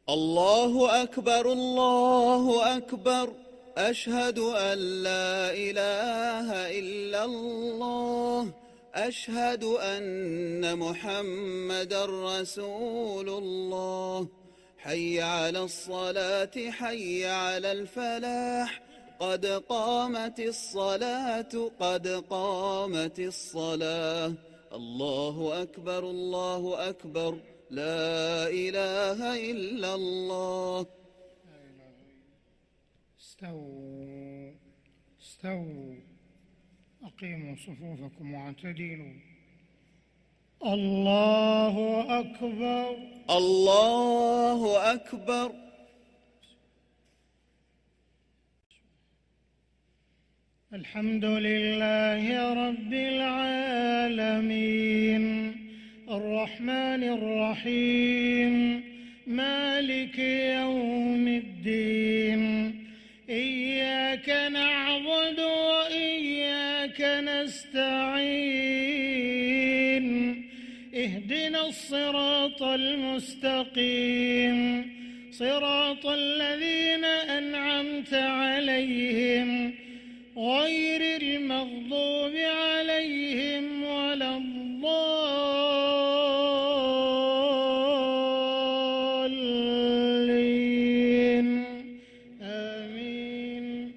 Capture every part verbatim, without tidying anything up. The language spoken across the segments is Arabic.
الله أكبر الله أكبر أشهد أن لا إله إلا الله أشهد أن محمدًا رسول الله حي على الصلاة حي على الفلاح قد قامت الصلاة قد قامت الصلاة الله أكبر الله أكبر لا إله إلا الله. استووا استووا أقيموا صفوفكم واعتدلوا. الله أكبر الله أكبر. الحمد لله رب العالمين الرحمن الرحيم مالك يوم الدين إياك نعبد وإياك نستعين اهدنا الصراط المستقيم صراط الذين أنعمت عليهم غير المغضوب عليهم ولا الضالين آمين.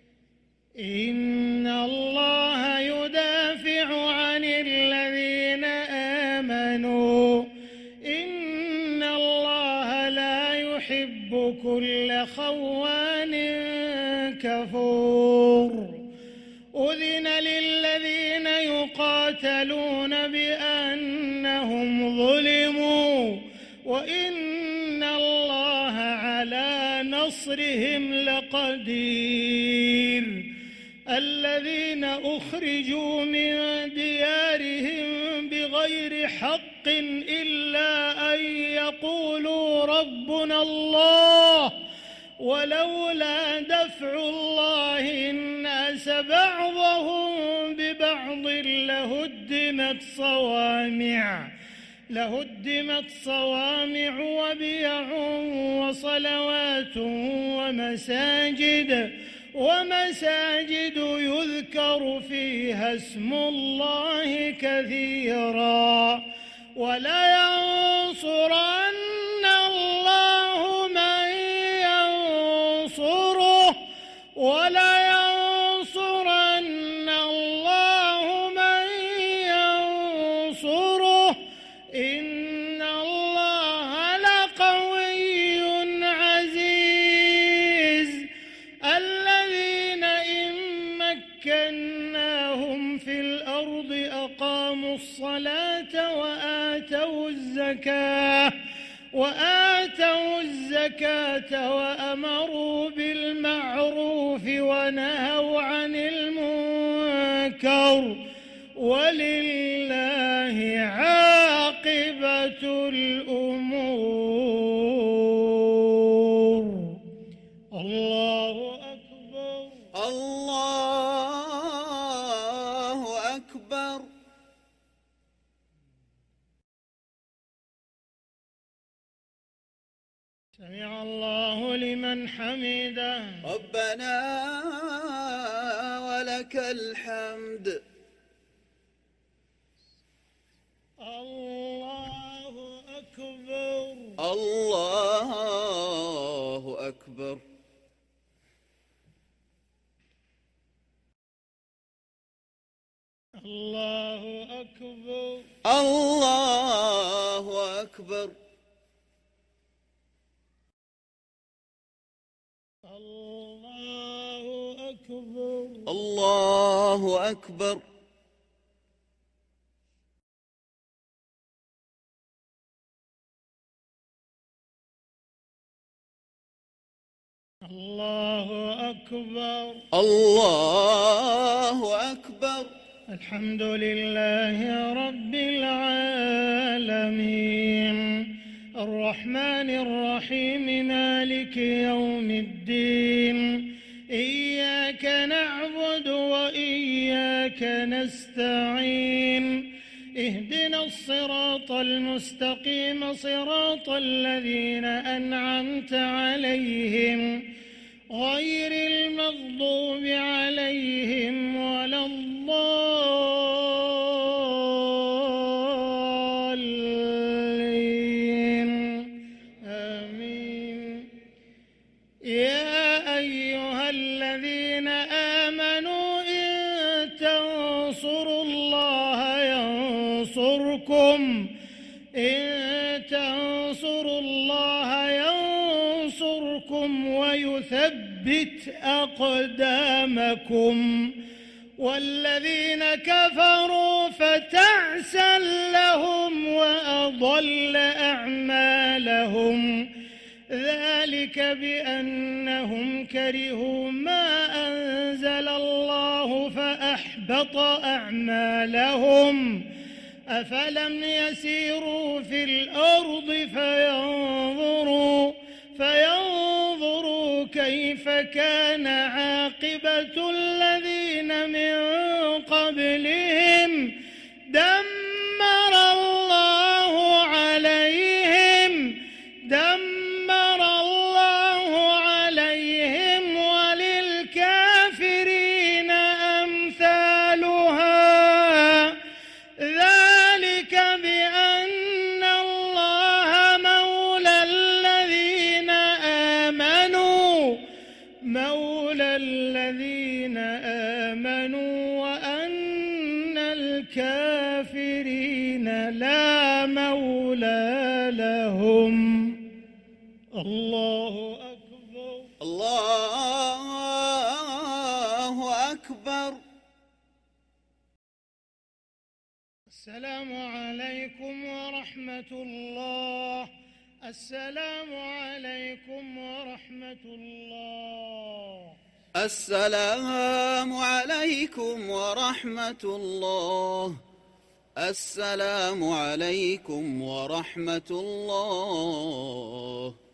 إن الله يدافع عن الذين آمنوا إن الله لا يحب كل خوان كفور. أذن للذين يقاتلون بأنهم ظلموا وإن الله على نصرهم لقدير. الذين أخرجوا من ديارهم بغير حق إلا أن يقولوا ربنا الله ولولا دفع الله الناس بعضهم ببعض لهدمت صوامع لهدمت صوامع وبيع وصلوات ومساجد ومساجد يذكر فيها اسم الله كثيرا ولينصرن الله من ينصره ولينصرن الله من ينصره إن الله لقوي عزيز. الذين إن مكناهم في الأرض أقاموا الصلاة وآتوا الزكاة وآتوا الزكاة وأمروا بالمعروف ونهوا عن المنكر ولله عاقبة الأمور. الله أكبر الله أكبر. سمع الله لمن حمده. ربنا ولك الحمد. الله أكبر الله أكبر. الله أكبر الله أكبر. الله أكبر الله أكبر. الله أكبر الله أكبر. الحمد لله رب العالمين الرحمن الرحيم مالك يوم الدين إياك نعبد وإياك نستعين اهدنا الصراط المستقيم صراط الذين أنعمت عليهم غير المغضوب عليهم ولا الضالين آمين. يا أيها الذين آمنوا إن تنصروا الله ينصركم إن تنصروا الله ينصركم ويثبت أقدامكم والذين كفروا فتعسا لهم وأضل أعمالهم ذلك بأنهم كرهوا ما أنزل الله فأحبط أعمالهم أفلم يسيروا في الأرض فينظروا فينظروا كيف كان عاقبة الذين من قبلهم دمر الله عليهم دمر الله عليهم وللكافرين أمثالها ذلك بأن الله مولى الذين آمنوا مولى الذين آمنوا وأن الكافرين لا مولى لهم. الله أكبر. الله أكبر. السلام عليكم ورحمة الله. السلام عليكم ورحمة الله. السلام عليكم ورحمة الله. السلام عليكم ورحمة الله.